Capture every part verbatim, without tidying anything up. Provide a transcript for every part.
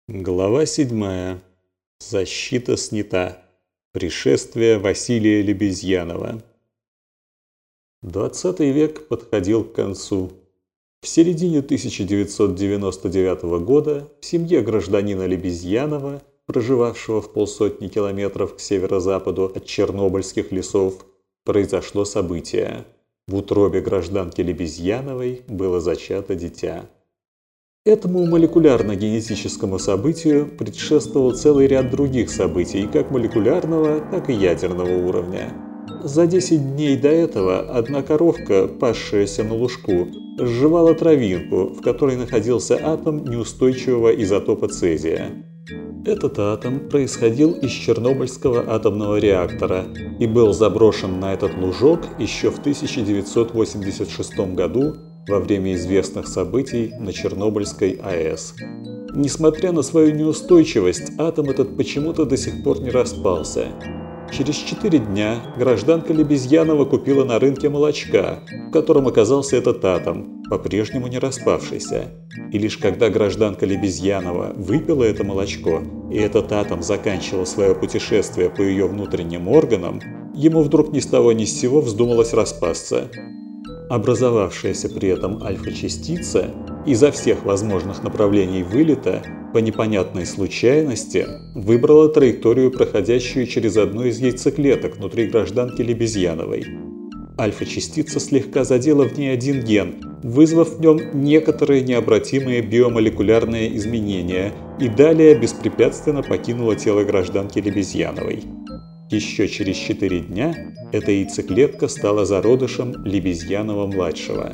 Глава седьмая. Защита снята. Пришествие Василия Лебезьянова. Двадцатый век подходил к концу. В середине тысяча девятьсот девяносто девятого года в семье гражданина Лебезьянова, проживавшего в полсотни километров к северо-западу от Чернобыльских лесов, произошло событие. В утробе гражданки Лебезьяновой было зачато дитя. Этому молекулярно-генетическому событию предшествовал целый ряд других событий, как молекулярного, так и ядерного уровня. За десять дней до этого одна коровка, пасшаяся на лужку, сживала травинку, в которой находился атом неустойчивого изотопа цезия. Этот атом происходил из Чернобыльского атомного реактора и был заброшен на этот лужок еще в тысяча девятьсот восемьдесят шестом году во время известных событий на Чернобыльской АЭС. Несмотря на свою неустойчивость, атом этот почему-то до сих пор не распался. Через четыре дня гражданка Лебезьянова купила на рынке молочка, в котором оказался этот атом, по-прежнему не распавшийся. И лишь когда гражданка Лебезьянова выпила это молочко, и этот атом заканчивал свое путешествие по ее внутренним органам, ему вдруг ни с того ни с сего вздумалось распасться. Образовавшаяся при этом альфа-частица изо всех возможных направлений вылета по непонятной случайности выбрала траекторию, проходящую через одну из яйцеклеток внутри гражданки Лебезьяновой. Альфа-частица слегка задела в ней один ген, вызвав в нем некоторые необратимые биомолекулярные изменения, и далее беспрепятственно покинула тело гражданки Лебезьяновой. Еще через четыре дня эта яйцеклетка стала зародышем Лебезьянова-младшего.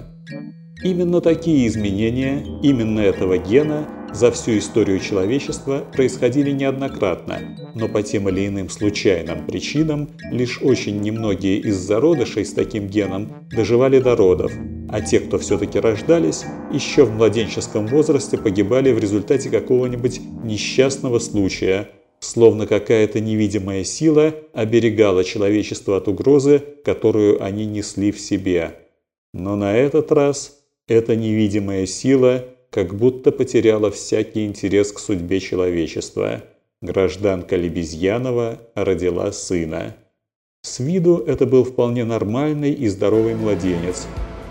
Именно такие изменения, именно этого гена за всю историю человечества происходили неоднократно, но по тем или иным случайным причинам лишь очень немногие из зародышей с таким геном доживали до родов, а те, кто все-таки рождались, еще в младенческом возрасте погибали в результате какого-нибудь несчастного случая, словно какая-то невидимая сила оберегала человечество от угрозы, которую они несли в себе. Но на этот раз эта невидимая сила как будто потеряла всякий интерес к судьбе человечества. Гражданка Лебезьянова родила сына. С виду это был вполне нормальный и здоровый младенец.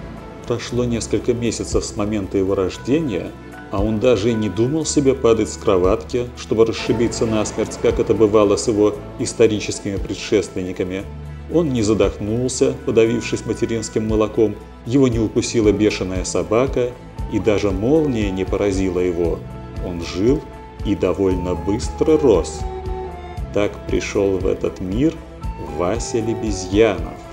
Прошло несколько месяцев с момента его рождения, а он даже и не думал себе падать с кроватки, чтобы расшибиться насмерть, как это бывало с его историческими предшественниками. Он не задохнулся, подавившись материнским молоком, его не укусила бешеная собака, и даже молния не поразила его. Он жил и довольно быстро рос. Так пришел в этот мир Вася Лебезьянов.